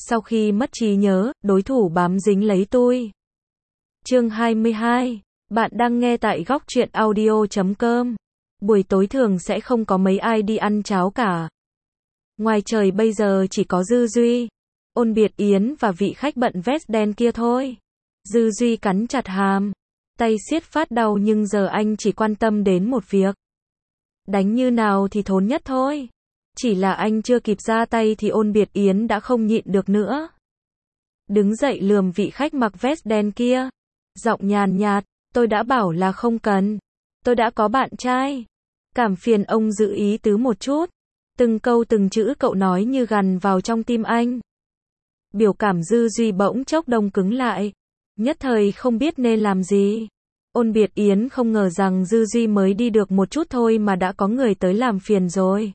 Sau khi mất trí nhớ, đối thủ bám dính lấy tôi. Chương 22. Bạn đang nghe tại góc truyện audio.com. Buổi tối thường sẽ không có mấy ai đi ăn cháo cả. Ngoài trời bây giờ chỉ có Dư Duy, Ôn Biệt Yến và vị khách bận vest đen kia thôi. Dư Duy cắn chặt hàm, tay siết phát đau nhưng giờ anh chỉ quan tâm đến một việc. Đánh như nào thì thốn nhất thôi. Chỉ là anh chưa kịp ra tay thì Ôn Biệt Yến đã không nhịn được nữa. Đứng dậy lườm vị khách mặc vest đen kia. Giọng nhàn nhạt, tôi đã bảo là không cần. Tôi đã có bạn trai. Cảm phiền ông giữ ý tứ một chút. Từng câu từng chữ cậu nói như gằn vào trong tim anh. Biểu cảm Dư Duy bỗng chốc đông cứng lại. Nhất thời không biết nên làm gì. Ôn Biệt Yến không ngờ rằng Dư Duy mới đi được một chút thôi mà đã có người tới làm phiền rồi.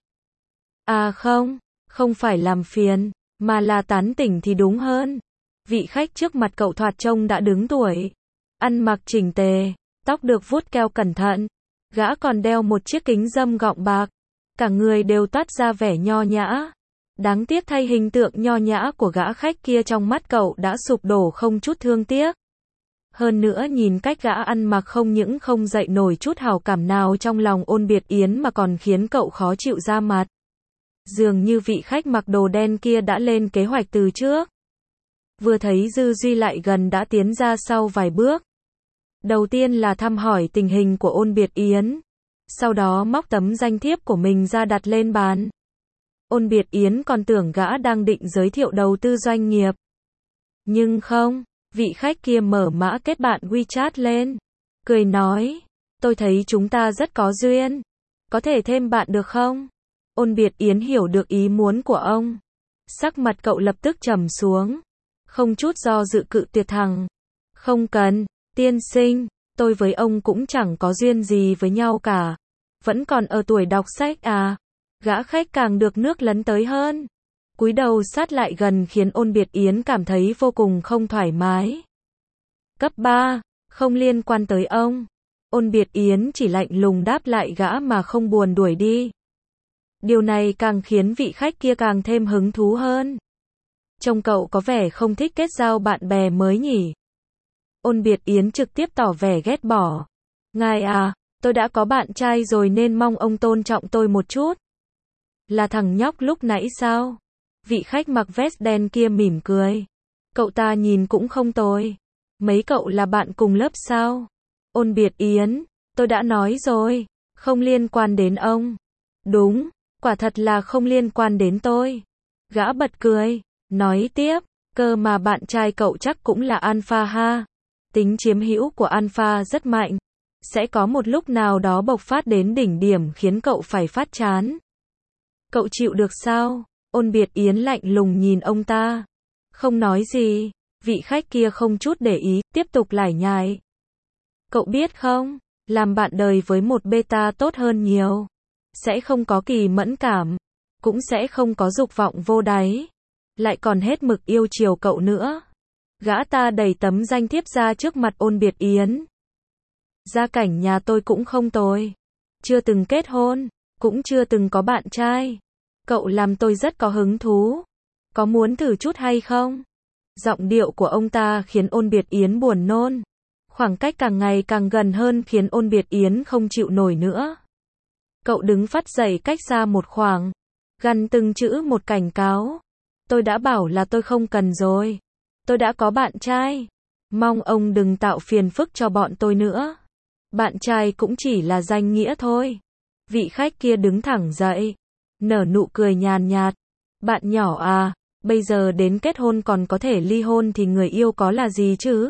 À không phải làm phiền, mà là tán tỉnh thì đúng hơn. Vị khách trước mặt cậu thoạt trông đã đứng tuổi. Ăn mặc chỉnh tề, tóc được vuốt keo cẩn thận. Gã còn đeo một chiếc kính râm gọng bạc. Cả người đều toát ra vẻ nho nhã. Đáng tiếc thay hình tượng nho nhã của gã khách kia trong mắt cậu đã sụp đổ không chút thương tiếc. Hơn nữa nhìn cách gã ăn mặc không những không dậy nổi chút hảo cảm nào trong lòng Ôn Biệt Yến mà còn khiến cậu khó chịu ra mặt. Dường như vị khách mặc đồ đen kia đã lên kế hoạch từ trước. Vừa thấy Dư Duy lại gần đã tiến ra sau vài bước. Đầu tiên là thăm hỏi tình hình của Ôn Biệt Yến. Sau đó móc tấm danh thiếp của mình ra đặt lên bàn. Ôn Biệt Yến còn tưởng gã đang định giới thiệu đầu tư doanh nghiệp. Nhưng không, vị khách kia mở mã kết bạn WeChat lên. Cười nói, tôi thấy chúng ta rất có duyên. Có thể thêm bạn được không? Ôn Biệt Yến hiểu được ý muốn của ông. Sắc mặt cậu lập tức trầm xuống. Không chút do dự cự tuyệt thẳng. Không cần, tiên sinh, tôi với ông cũng chẳng có duyên gì với nhau cả. Vẫn còn ở tuổi đọc sách à? Gã khách càng được nước lấn tới hơn. Cúi đầu sát lại gần khiến Ôn Biệt Yến cảm thấy vô cùng không thoải mái. Cấp 3, không liên quan tới ông. Ôn Biệt Yến chỉ lạnh lùng đáp lại gã mà không buồn đuổi đi. Điều này càng khiến vị khách kia càng thêm hứng thú hơn. Trông cậu có vẻ không thích kết giao bạn bè mới nhỉ? Ôn Biệt Yến trực tiếp tỏ vẻ ghét bỏ. Ngài à, tôi đã có bạn trai rồi nên mong ông tôn trọng tôi một chút. Là thằng nhóc lúc nãy sao? Vị khách mặc vest đen kia mỉm cười. Cậu ta nhìn cũng không tồi. Mấy cậu là bạn cùng lớp sao? Ôn Biệt Yến, tôi đã nói rồi, không liên quan đến ông. Đúng, quả thật là không liên quan đến tôi. Gã bật cười, nói tiếp, cơ mà bạn trai cậu chắc cũng là alpha ha. Tính chiếm hữu của alpha rất mạnh. Sẽ có một lúc nào đó bộc phát đến đỉnh điểm khiến cậu phải phát chán. Cậu chịu được sao? Ôn Biệt Yến lạnh lùng nhìn ông ta. Không nói gì. Vị khách kia không chút để ý, tiếp tục lải nhải. Cậu biết không, làm bạn đời với một beta tốt hơn nhiều. Sẽ không có kỳ mẫn cảm. Cũng sẽ không có dục vọng vô đáy. Lại còn hết mực yêu chiều cậu nữa. Gã ta đẩy tấm danh thiếp ra trước mặt Ôn Biệt Yến. Gia cảnh nhà tôi cũng không tồi. Chưa từng kết hôn, cũng chưa từng có bạn trai. Cậu làm tôi rất có hứng thú. Có muốn thử chút hay không? Giọng điệu của ông ta khiến Ôn Biệt Yến buồn nôn. Khoảng cách càng ngày càng gần hơn khiến Ôn Biệt Yến không chịu nổi nữa. Cậu đứng phắt dậy cách xa một khoảng. Gằn từng chữ một cảnh cáo. Tôi đã bảo là tôi không cần rồi. Tôi đã có bạn trai. Mong ông đừng tạo phiền phức cho bọn tôi nữa. Bạn trai cũng chỉ là danh nghĩa thôi. Vị khách kia đứng thẳng dậy. Nở nụ cười nhàn nhạt. Bạn nhỏ à, bây giờ đến kết hôn còn có thể ly hôn thì người yêu có là gì chứ?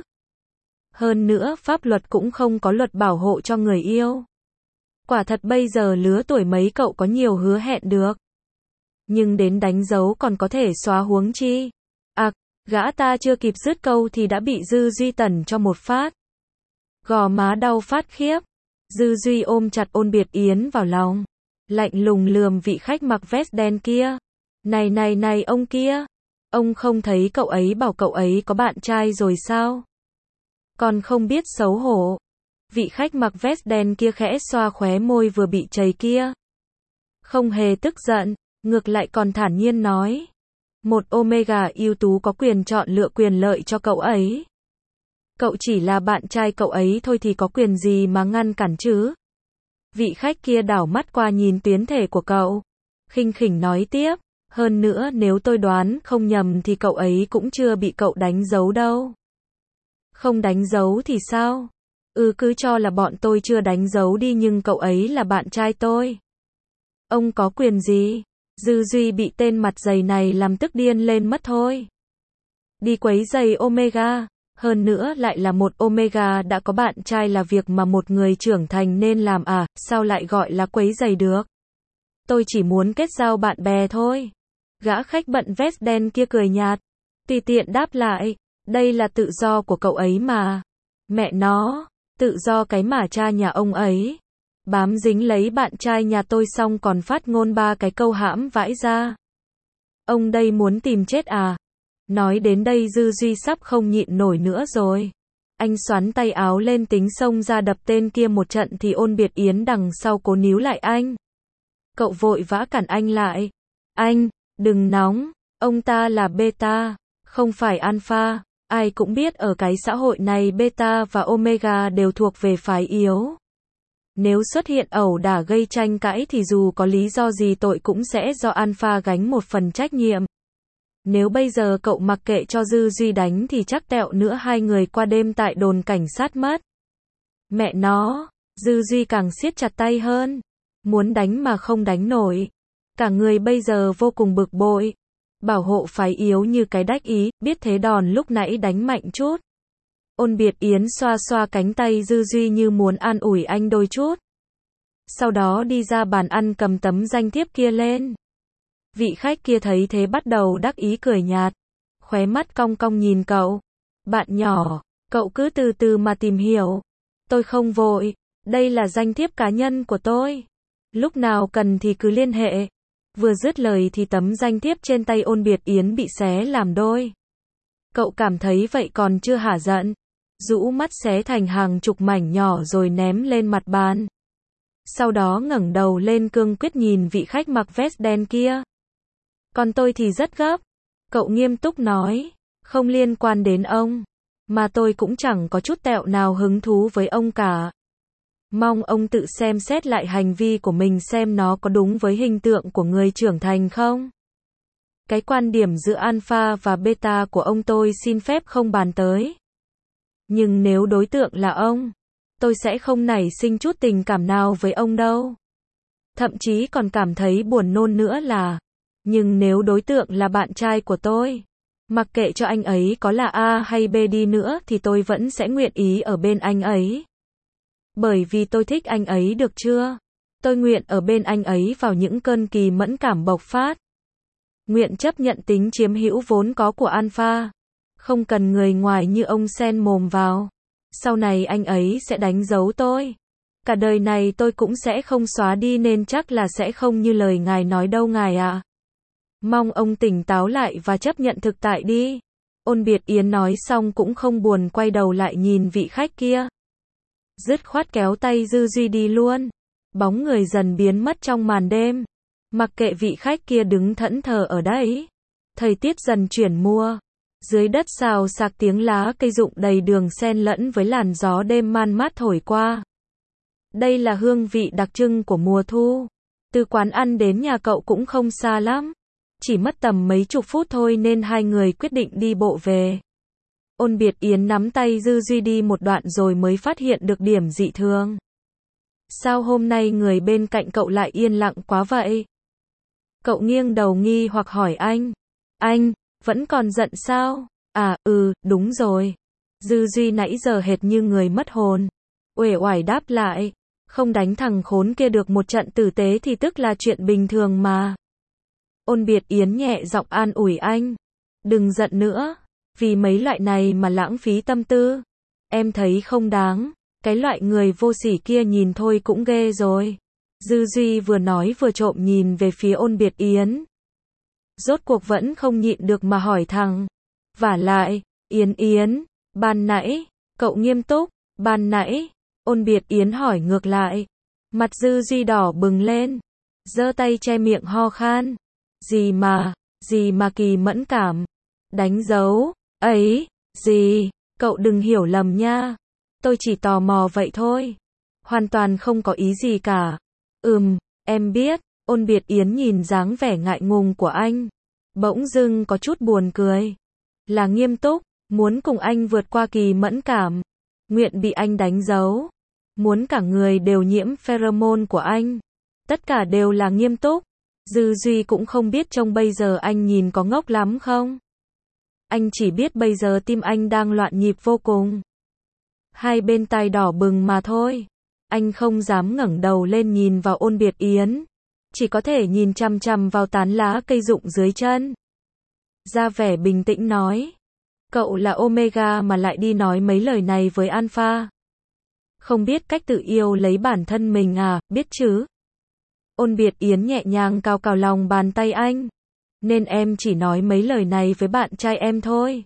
Hơn nữa pháp luật cũng không có luật bảo hộ cho người yêu. Quả thật bây giờ lứa tuổi mấy cậu có nhiều hứa hẹn được. Nhưng đến đánh dấu còn có thể xóa huống chi. À, gã ta chưa kịp dứt câu thì đã bị Dư Duy tẩn cho một phát. Gò má đau phát khiếp. Dư Duy ôm chặt Ôn Biệt Yến vào lòng. Lạnh lùng lườm vị khách mặc vest đen kia. Này ông kia. Ông không thấy cậu ấy bảo cậu ấy có bạn trai rồi sao? Còn không biết xấu hổ. Vị khách mặc vest đen kia khẽ xoa khóe môi vừa bị chảy kia. Không hề tức giận, ngược lại còn thản nhiên nói. Một Omega ưu tú có quyền chọn lựa quyền lợi cho cậu ấy. Cậu chỉ là bạn trai cậu ấy thôi thì có quyền gì mà ngăn cản chứ? Vị khách kia đảo mắt qua nhìn tuyến thể của cậu. Khinh khỉnh nói tiếp. Hơn nữa nếu tôi đoán không nhầm thì cậu ấy cũng chưa bị cậu đánh dấu đâu. Không đánh dấu thì sao? Cứ cho là bọn tôi chưa đánh dấu đi nhưng cậu ấy là bạn trai tôi. Ông có quyền gì? Dư Duy bị tên mặt dày này làm tức điên lên mất thôi. Đi quấy giày Omega, hơn nữa lại là một Omega đã có bạn trai là việc mà một người trưởng thành nên làm à, sao lại gọi là quấy giày được? Tôi chỉ muốn kết giao bạn bè thôi. Gã khách bận vest đen kia cười nhạt, tùy tiện đáp lại, đây là tự do của cậu ấy mà. Mẹ nó, tự do cái mà cha nhà ông ấy. Bám dính lấy bạn trai nhà tôi xong còn phát ngôn 3 cái câu hãm vãi ra. Ông đây muốn tìm chết à? Nói đến đây Dư Duy sắp không nhịn nổi nữa rồi. Anh xoắn tay áo lên tính xông ra đập tên kia một trận thì Ôn Biệt Yến đằng sau cố níu lại anh. Cậu vội vã cản anh lại. Anh, đừng nóng, ông ta là beta, không phải alpha. Ai cũng biết ở cái xã hội này beta và omega đều thuộc về phái yếu. Nếu xuất hiện ẩu đả gây tranh cãi thì dù có lý do gì tội cũng sẽ do alpha gánh một phần trách nhiệm. Nếu bây giờ cậu mặc kệ cho Dư Duy đánh thì chắc tẹo nữa hai người qua đêm tại đồn cảnh sát mất. Mẹ nó, Dư Duy càng siết chặt tay hơn. Muốn đánh mà không đánh nổi. Cả người bây giờ vô cùng bực bội. Bảo hộ phái yếu như cái đách ý, biết thế đòn lúc nãy đánh mạnh chút. Ôn Biệt Yến xoa xoa cánh tay Dư Duy như muốn an ủi anh đôi chút. Sau đó đi ra bàn ăn cầm tấm danh thiếp kia lên. Vị khách kia thấy thế bắt đầu đắc ý cười nhạt. Khóe mắt cong cong nhìn cậu. Bạn nhỏ, cậu cứ từ từ mà tìm hiểu. Tôi không vội, đây là danh thiếp cá nhân của tôi. Lúc nào cần thì cứ liên hệ. Vừa dứt lời thì tấm danh thiếp trên tay Ôn Biệt Yến bị xé làm đôi. Cậu cảm thấy vậy còn chưa hả giận. Rũ mắt xé thành hàng chục mảnh nhỏ rồi ném lên mặt bàn. Sau đó ngẩng đầu lên cương quyết nhìn vị khách mặc vest đen kia. Còn tôi thì rất gấp. Cậu nghiêm túc nói. Không liên quan đến ông. Mà tôi cũng chẳng có chút tẹo nào hứng thú với ông cả. Mong ông tự xem xét lại hành vi của mình xem nó có đúng với hình tượng của người trưởng thành không. Cái quan điểm giữa alpha và beta của ông tôi xin phép không bàn tới. Nhưng nếu đối tượng là ông, tôi sẽ không nảy sinh chút tình cảm nào với ông đâu. Thậm chí còn cảm thấy buồn nôn nữa là. Nhưng nếu đối tượng là bạn trai của tôi, mặc kệ cho anh ấy có là A hay B đi nữa thì tôi vẫn sẽ nguyện ý ở bên anh ấy. Bởi vì tôi thích anh ấy được chưa? Tôi nguyện ở bên anh ấy vào những cơn kỳ mẫn cảm bộc phát. Nguyện chấp nhận tính chiếm hữu vốn có của alpha. Không cần người ngoài như ông xen mồm vào. Sau này anh ấy sẽ đánh dấu tôi. Cả đời này tôi cũng sẽ không xóa đi nên chắc là sẽ không như lời ngài nói đâu ngài ạ. Mong ông tỉnh táo lại và chấp nhận thực tại đi. Ôn Biệt Yến nói xong cũng không buồn quay đầu lại nhìn vị khách kia. Dứt khoát kéo tay Dư Duy đi luôn. Bóng người dần biến mất trong màn đêm. Mặc kệ vị khách kia đứng thẫn thờ ở đấy. Thời tiết dần chuyển mùa. Dưới đất xào xạc tiếng lá cây rụng đầy đường xen lẫn với làn gió đêm man mát thổi qua. Đây là hương vị đặc trưng của mùa thu. Từ quán ăn đến nhà cậu cũng không xa lắm. Chỉ mất tầm mấy chục phút thôi nên hai người quyết định đi bộ về. Ôn Biệt Yến nắm tay Dư Duy đi một đoạn rồi mới phát hiện được điểm dị thường. Sao hôm nay người bên cạnh cậu lại yên lặng quá vậy? Cậu nghiêng đầu nghi hoặc hỏi anh. Anh, vẫn còn giận sao? À, đúng rồi. Dư Duy nãy giờ hệt như người mất hồn. Uể oải đáp lại. Không đánh thằng khốn kia được một trận tử tế thì tức là chuyện bình thường mà. Ôn Biệt Yến nhẹ giọng an ủi anh. Đừng giận nữa. Vì mấy loại này mà lãng phí tâm tư. Em thấy không đáng. Cái loại người vô sỉ kia nhìn thôi cũng ghê rồi. Dư Duy vừa nói vừa trộm nhìn về phía Ôn Biệt Yến. Rốt cuộc vẫn không nhịn được mà hỏi thằng. Vả lại, Yến, ban nãy, cậu nghiêm túc, ban nãy, Ôn Biệt Yến hỏi ngược lại. Mặt Dư Duy đỏ bừng lên. Giơ tay che miệng ho khan. Gì mà, Gì mà kỳ mẫn cảm? Đánh dấu? Ấy, gì? Cậu đừng hiểu lầm nha. Tôi chỉ tò mò vậy thôi. Hoàn toàn không có ý gì cả. Em biết. Ôn Biệt Yến nhìn dáng vẻ ngại ngùng của anh. Bỗng dưng có chút buồn cười. Là nghiêm túc, muốn cùng anh vượt qua kỳ mẫn cảm. Nguyện bị anh đánh dấu. Muốn cả người đều nhiễm pheromone của anh. Tất cả đều là nghiêm túc. Dư Duy cũng không biết trông bây giờ anh nhìn có ngốc lắm không. Anh chỉ biết bây giờ tim anh đang loạn nhịp vô cùng. Hai bên tai đỏ bừng mà thôi. Anh không dám ngẩng đầu lên nhìn vào Ôn Biệt Yến. Chỉ có thể nhìn chằm chằm vào tán lá cây rụng dưới chân. Ra vẻ bình tĩnh nói. Cậu là Omega mà lại đi nói mấy lời này với Alpha. Không biết cách tự yêu lấy bản thân mình à, biết chứ? Ôn Biệt Yến nhẹ nhàng cào cào lòng bàn tay anh. Nên em chỉ nói mấy lời này với bạn trai em thôi.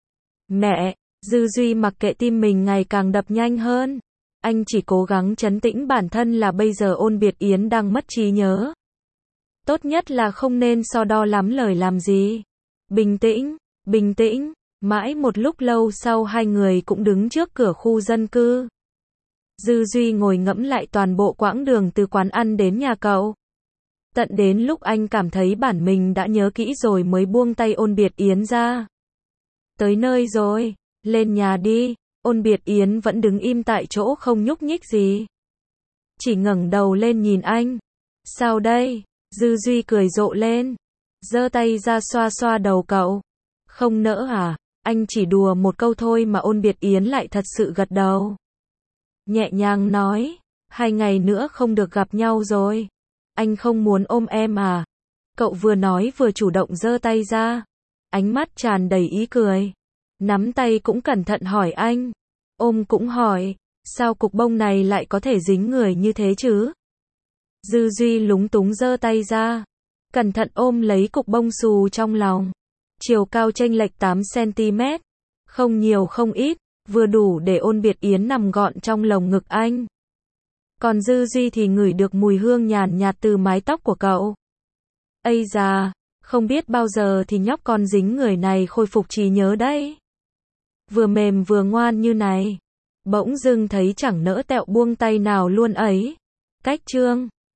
Mẹ, Dư Duy mặc kệ tim mình ngày càng đập nhanh hơn. Anh chỉ cố gắng trấn tĩnh bản thân là bây giờ Ôn Biệt Yến đang mất trí nhớ. Tốt nhất là không nên so đo lắm lời làm gì. Bình tĩnh, bình tĩnh. Mãi một lúc lâu sau hai người cũng đứng trước cửa khu dân cư. Dư Duy ngồi ngẫm lại toàn bộ quãng đường từ quán ăn đến nhà cậu. Tận đến lúc anh cảm thấy bản mình đã nhớ kỹ rồi mới buông tay Ôn Biệt Yến ra. Tới nơi rồi, lên nhà đi. Ôn Biệt Yến vẫn đứng im tại chỗ không nhúc nhích gì. Chỉ ngẩng đầu lên nhìn anh. Sao đây? Dư Duy cười rộ lên. Giơ tay ra xoa xoa đầu cậu. Không nỡ à? Anh chỉ đùa một câu thôi mà Ôn Biệt Yến lại thật sự gật đầu. Nhẹ nhàng nói. 2 ngày nữa không được gặp nhau rồi. Anh không muốn ôm em à? Cậu vừa nói vừa chủ động giơ tay ra. Ánh mắt tràn đầy ý cười. Nắm tay cũng cẩn thận hỏi anh. Ôm cũng hỏi. Sao cục bông này lại có thể dính người như thế chứ? Dư Duy lúng túng giơ tay ra. Cẩn thận ôm lấy cục bông xù trong lòng. Chiều cao chênh lệch 8 cm. Không nhiều không ít. Vừa đủ để Ôn Biệt Yến nằm gọn trong lồng ngực anh. Còn Dư Duy thì ngửi được mùi hương nhàn nhạt từ mái tóc của cậu. Ây da, không biết bao giờ thì nhóc con dính người này khôi phục trí nhớ đấy. Vừa mềm vừa ngoan như này. Bỗng dưng thấy chẳng nỡ tẹo buông tay nào luôn ấy. Cách chương